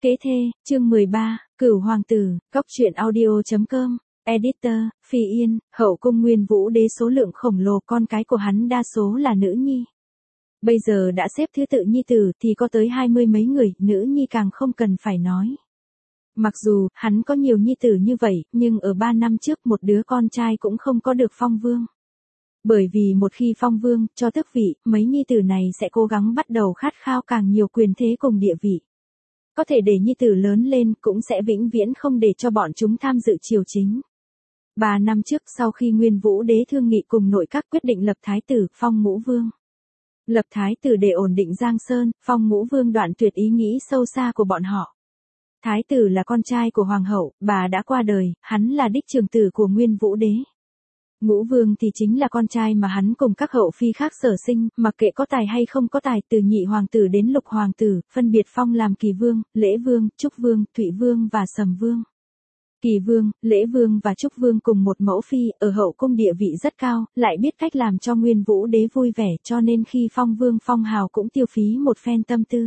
Kế thê, chương 13, Cửu Hoàng tử, góc truyện audio.com, editor, Phi Yên, hậu cung Nguyên Vũ Đế số lượng khổng lồ, con cái của hắn đa số là nữ nhi. Bây giờ đã xếp thứ tự nhi tử thì có tới 20 mấy người, nữ nhi càng không cần phải nói. Mặc dù, hắn có nhiều nhi tử như vậy, nhưng ở 3 năm trước một đứa con trai cũng không có được phong vương. Bởi vì một khi phong vương, cho tước vị, mấy nhi tử này sẽ cố gắng bắt đầu khát khao càng nhiều quyền thế cùng địa vị. Có thể để nhi tử lớn lên cũng sẽ vĩnh viễn không để cho bọn chúng tham dự triều chính. 3 năm trước sau khi Nguyên Vũ Đế thương nghị cùng nội các quyết định lập thái tử, phong ngũ vương. Lập thái tử để ổn định Giang Sơn, phong ngũ vương đoạn tuyệt ý nghĩ sâu xa của bọn họ. Thái tử là con trai của hoàng hậu, bà đã qua đời, hắn là đích trưởng tử của Nguyên Vũ Đế. Ngũ vương thì chính là con trai mà hắn cùng các hậu phi khác sở sinh, mặc kệ có tài hay không có tài, từ nhị hoàng tử đến lục hoàng tử, phân biệt phong làm Kỳ vương, Lễ vương, Trúc vương, Thụy vương và Sầm vương. Kỳ vương, Lễ vương và Trúc vương cùng một mẫu phi, ở hậu cung địa vị rất cao, lại biết cách làm cho Nguyên Vũ Đế vui vẻ, cho nên khi phong vương phong hào cũng tiêu phí một phen tâm tư.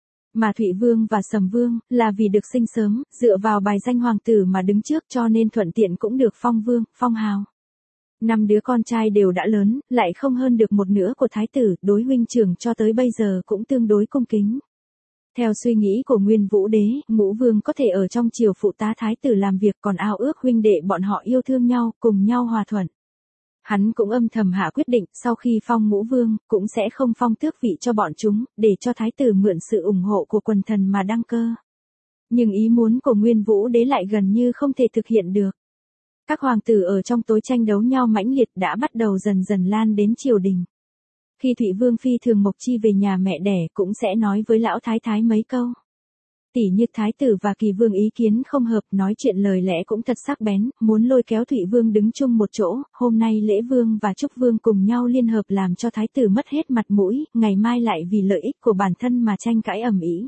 Mà Thụy vương và Sầm vương, là vì được sinh sớm, dựa vào bài danh hoàng tử mà đứng trước cho nên thuận tiện cũng được phong vương, phong hào. 5 đứa con trai đều đã lớn, lại không hơn được một nửa của thái tử, đối huynh trưởng cho tới bây giờ cũng tương đối cung kính. Theo suy nghĩ của Nguyên Vũ Đế, ngũ vương có thể ở trong triều phụ tá thái tử làm việc, còn ao ước huynh đệ bọn họ yêu thương nhau, cùng nhau hòa thuận. Hắn cũng âm thầm hạ quyết định, sau khi phong ngũ vương, cũng sẽ không phong tước vị cho bọn chúng, để cho thái tử mượn sự ủng hộ của quần thần mà đăng cơ. Nhưng ý muốn của Nguyên Vũ Đế lại gần như không thể thực hiện được. Các hoàng tử ở trong tối tranh đấu nhau mãnh liệt đã bắt đầu dần dần lan đến triều đình. Khi Thụy vương phi thường Mộc Chi về nhà mẹ đẻ cũng sẽ nói với lão thái thái mấy câu. Tỉ như thái tử và Kỳ vương ý kiến không hợp, nói chuyện lời lẽ cũng thật sắc bén, muốn lôi kéo Thụy vương đứng chung một chỗ. Hôm nay Lễ vương và Trúc vương cùng nhau liên hợp làm cho thái tử mất hết mặt mũi, ngày mai lại vì lợi ích của bản thân mà tranh cãi ầm ĩ,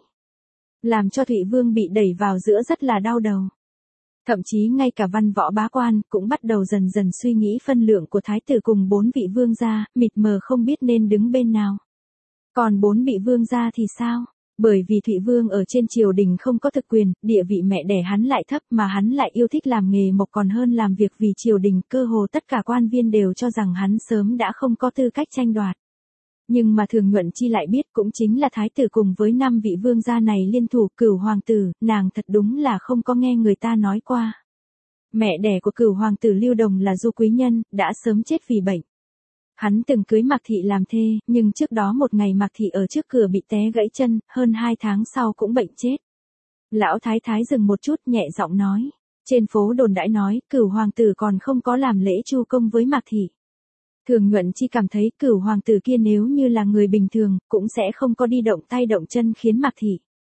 làm cho Thụy vương bị đẩy vào giữa rất là đau đầu. Thậm chí ngay cả văn võ bá quan cũng bắt đầu dần dần suy nghĩ phân lượng của thái tử cùng 4 vị vương gia, mịt mờ không biết nên đứng bên nào. Còn 4 vị vương gia thì sao? Bởi vì Thụy vương ở trên triều đình không có thực quyền, địa vị mẹ đẻ hắn lại thấp, mà hắn lại yêu thích làm nghề mộc còn hơn làm việc vì triều đình, cơ hồ tất cả quan viên đều cho rằng hắn sớm đã không có tư cách tranh đoạt. Nhưng mà Thường Nhuận Chi lại biết, cũng chính là thái tử cùng với 5 vị vương gia này liên thủ Cửu hoàng tử, nàng thật đúng là không có nghe người ta nói qua. Mẹ đẻ của Cửu hoàng tử Lưu Đồng là Du Quý Nhân, đã sớm chết vì bệnh. Hắn từng cưới Mạc Thị làm thê, nhưng trước đó một ngày Mạc Thị ở trước cửa bị té gãy chân, hơn 2 tháng sau cũng bệnh chết. Lão thái thái dừng một chút, nhẹ giọng nói, trên phố đồn đãi nói, Cửu hoàng tử còn không có làm lễ chu công với Mạc Thị. Thường Nhuận Chi cảm thấy Cửu hoàng tử kia nếu như là người bình thường, cũng sẽ không có đi động tay động chân khiến Mạc Thị.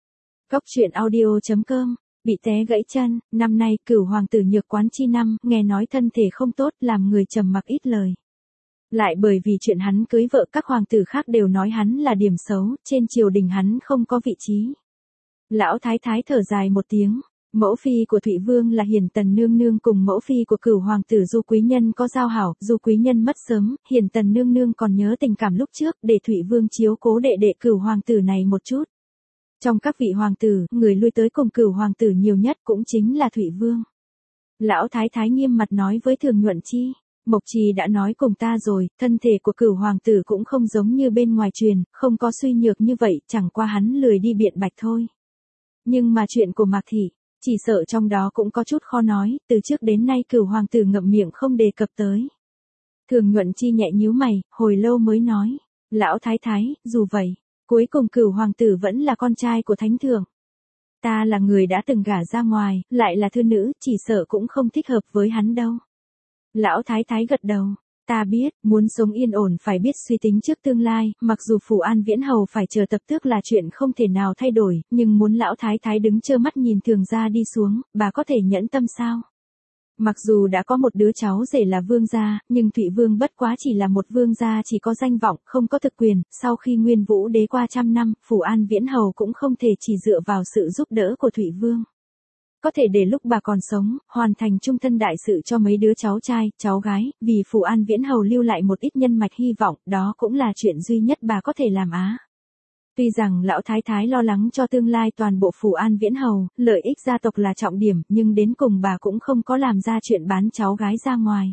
Góc truyện audio.com, bị té gãy chân, năm nay Cửu hoàng tử nhược quán chi năm, nghe nói thân thể không tốt, làm người trầm mặc ít lời. Lại bởi vì chuyện hắn cưới vợ, các hoàng tử khác đều nói hắn là điểm xấu, trên triều đình hắn không có vị trí. Lão thái thái thở dài một tiếng. Mẫu phi của Thụy vương là Hiền Tần nương nương cùng mẫu phi của Cửu hoàng tử Du Quý Nhân có giao hảo, Du Quý Nhân mất sớm, Hiền Tần nương nương còn nhớ tình cảm lúc trước, để Thụy vương chiếu cố đệ đệ Cửu hoàng tử này một chút. Trong các vị hoàng tử, người lui tới cùng Cửu hoàng tử nhiều nhất cũng chính là Thụy vương. Lão thái thái nghiêm mặt nói với Thường Nhuận Chi, Mộc Trì đã nói cùng ta rồi, thân thể của Cửu hoàng tử cũng không giống như bên ngoài truyền, không có suy nhược như vậy, chẳng qua hắn lười đi biện bạch thôi. Nhưng mà chuyện của Mạc Thị, chỉ sợ trong đó cũng có chút khó nói, từ trước đến nay Cửu hoàng tử ngậm miệng không đề cập tới. Thường Nhuận Chi nhẹ nhíu mày, hồi lâu mới nói, lão thái thái, dù vậy, cuối cùng Cửu hoàng tử vẫn là con trai của thánh thượng. Ta là người đã từng gả ra ngoài, lại là thư nữ, chỉ sợ cũng không thích hợp với hắn đâu. Lão thái thái gật đầu. Ta biết, muốn sống yên ổn phải biết suy tính trước tương lai, mặc dù Phù An Viễn Hầu phải chờ tập tước là chuyện không thể nào thay đổi, nhưng muốn lão thái thái đứng trơ mắt nhìn Thường gia đi xuống, bà có thể nhẫn tâm sao? Mặc dù đã có một đứa cháu rể là vương gia, nhưng Thụy vương bất quá chỉ là một vương gia chỉ có danh vọng, không có thực quyền, sau khi Nguyên Vũ Đế qua trăm năm, Phù An Viễn Hầu cũng không thể chỉ dựa vào sự giúp đỡ của Thụy vương. Có thể để lúc bà còn sống, hoàn thành trung thân đại sự cho mấy đứa cháu trai, cháu gái, vì Phù An Viễn Hầu lưu lại một ít nhân mạch hy vọng, đó cũng là chuyện duy nhất bà có thể làm á. Tuy rằng lão thái thái lo lắng cho tương lai toàn bộ phủ An Viễn Hầu, lợi ích gia tộc là trọng điểm, nhưng đến cùng bà cũng không có làm ra chuyện bán cháu gái ra ngoài.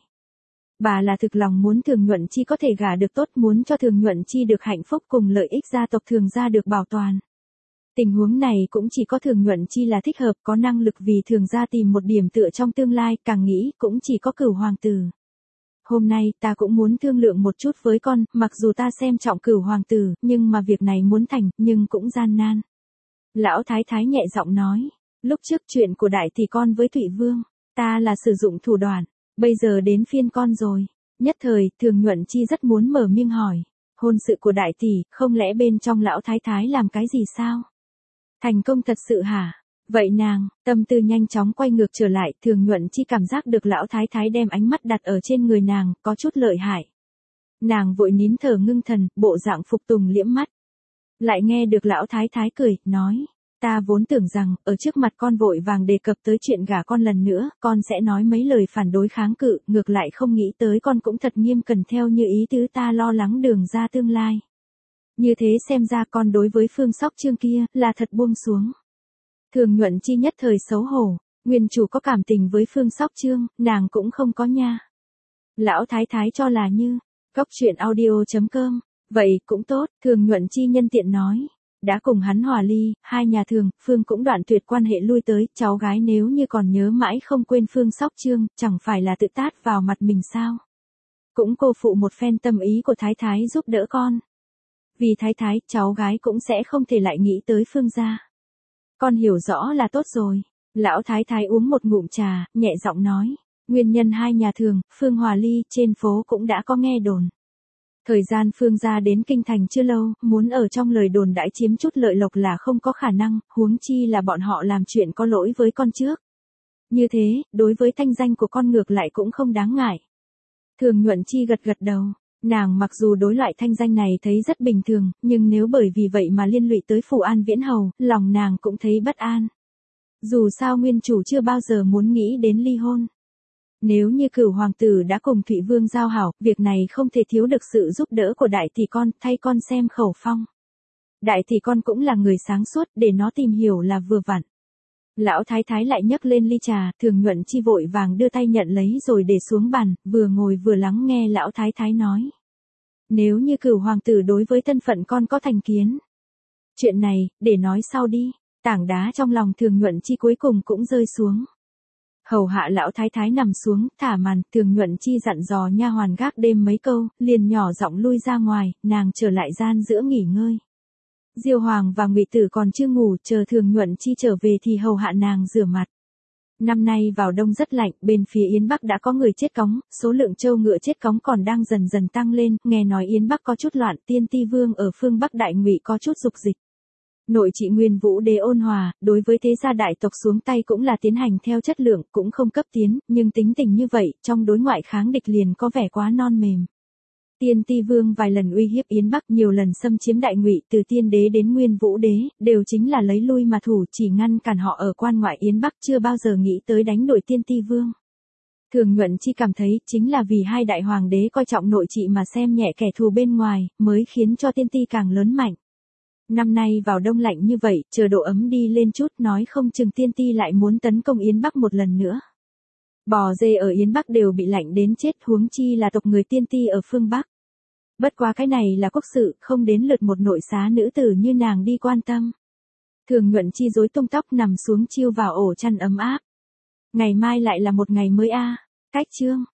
Bà là thực lòng muốn Thường Nhuận Chi có thể gả được tốt, muốn cho Thường Nhuận Chi được hạnh phúc cùng lợi ích gia tộc Thường gia được bảo toàn. Tình huống này cũng chỉ có Thường Nhuận Chi là thích hợp, có năng lực vì Thường gia tìm một điểm tựa trong tương lai, càng nghĩ cũng chỉ có Cửu hoàng tử. Hôm nay ta cũng muốn thương lượng một chút với con, mặc dù ta xem trọng Cửu hoàng tử, nhưng mà việc này muốn thành, nhưng cũng gian nan. Lão thái thái nhẹ giọng nói, lúc trước chuyện của đại tỷ con với Thụy Vương, ta là sử dụng thủ đoạn, bây giờ đến phiên con rồi. Nhất thời, Thường Nhuận Chi rất muốn mở miệng hỏi, hôn sự của đại tỷ, không lẽ bên trong lão thái thái làm cái gì sao? Thành công thật sự hả? Vậy nàng, tâm tư nhanh chóng quay ngược trở lại, Thường Nhuận Chi cảm giác được lão thái thái đem ánh mắt đặt ở trên người nàng, có chút lợi hại. Nàng vội nín thở ngưng thần, bộ dạng phục tùng liễm mắt. Lại nghe được lão thái thái cười, nói, ta vốn tưởng rằng, ở trước mặt con vội vàng đề cập tới chuyện gả con lần nữa, con sẽ nói mấy lời phản đối kháng cự, ngược lại không nghĩ tới con cũng thật nghiêm cẩn theo như ý tứ ta lo lắng đường ra tương lai. Như thế xem ra con đối với Phương Sóc Chương kia, là thật buông xuống. Thường Nhuận Chi nhất thời xấu hổ, nguyên chủ có cảm tình với Phương Sóc Chương, nàng cũng không có nha. Lão thái thái cho là như, Cóc Truyện Audio.com, vậy cũng tốt, Thường Nhuận Chi nhân tiện nói. Đã cùng hắn hòa ly, hai nhà Thường, Phương cũng đoạn tuyệt quan hệ lui tới, cháu gái nếu như còn nhớ mãi không quên Phương Sóc Chương, chẳng phải là tự tát vào mặt mình sao. Cũng cô phụ một phen tâm ý của thái thái giúp đỡ con. Vì thái thái, cháu gái cũng sẽ không thể lại nghĩ tới Phương gia. Con hiểu rõ là tốt rồi. Lão thái thái uống một ngụm trà, nhẹ giọng nói. Nguyên nhân hai nhà Thường, Phương hòa ly, trên phố cũng đã có nghe đồn. Thời gian Phương gia đến kinh thành chưa lâu, muốn ở trong lời đồn đãi chiếm chút lợi lộc là không có khả năng, huống chi là bọn họ làm chuyện có lỗi với con trước. Như thế, đối với thanh danh của con ngược lại cũng không đáng ngại. Thường Nhuận Chi gật gật đầu. Nàng mặc dù đối loại thanh danh này thấy rất bình thường, nhưng nếu bởi vì vậy mà liên lụy tới phủ An Viễn Hầu, lòng nàng cũng thấy bất an. Dù sao nguyên chủ chưa bao giờ muốn nghĩ đến ly hôn. Nếu như Cửu hoàng tử đã cùng Thụy Vương giao hảo, việc này không thể thiếu được sự giúp đỡ của đại tỷ con, thay con xem khẩu phong. Đại tỷ con cũng là người sáng suốt, để nó tìm hiểu là vừa vặn. Lão thái thái lại nhấc lên ly trà, Thường Nhuận Chi vội vàng đưa tay nhận lấy rồi để xuống bàn, vừa ngồi vừa lắng nghe lão thái thái nói. Nếu như Cửu hoàng tử đối với thân phận con có thành kiến. Chuyện này, để nói sau đi. Tảng đá trong lòng Thường Nhuận Chi cuối cùng cũng rơi xuống. Hầu hạ lão thái thái nằm xuống, thả màn, Thường Nhuận Chi dặn dò nha hoàn gác đêm mấy câu, liền nhỏ giọng lui ra ngoài, nàng trở lại gian giữa nghỉ ngơi. Diêu Hoàng và Ngụy Tử còn chưa ngủ, chờ Thường Nhuận Chi trở về thì hầu hạ nàng rửa mặt. Năm nay vào đông rất lạnh, bên phía Yến Bắc đã có người chết cóng, số lượng trâu ngựa chết cóng còn đang dần dần tăng lên, nghe nói Yến Bắc có chút loạn, Tiên Ti Vương ở phương Bắc Đại Ngụy có chút dục dịch. Nội trị Nguyên Vũ Đế ôn hòa, đối với thế gia đại tộc xuống tay cũng là tiến hành theo chất lượng, cũng không cấp tiến, nhưng tính tình như vậy, trong đối ngoại kháng địch liền có vẻ quá non mềm. Tiên Ti Vương vài lần uy hiếp Yến Bắc, nhiều lần xâm chiếm Đại Ngụy, từ Tiên Đế đến Nguyên Vũ Đế, đều chính là lấy lui mà thủ, chỉ ngăn cản họ ở quan ngoại Yến Bắc, chưa bao giờ nghĩ tới đánh đổi Tiên Ti Vương. Thường Nhuận Chi cảm thấy, chính là vì hai đại hoàng đế coi trọng nội trị mà xem nhẹ kẻ thù bên ngoài, mới khiến cho Tiên Ti càng lớn mạnh. Năm nay vào đông lạnh như vậy, chờ độ ấm đi lên chút, nói không chừng Tiên Ti lại muốn tấn công Yến Bắc một lần nữa. Bò dê ở Yến Bắc đều bị lạnh đến chết, huống chi là tộc người Tiên Ti ở phương Bắc. Bất quá cái này là quốc sự, không đến lượt một nội xá nữ tử như nàng đi quan tâm. Thường Nhuận Chi rối tung tóc nằm xuống chiêu vào ổ chăn ấm áp. Ngày mai lại là một ngày mới a. Cách chương.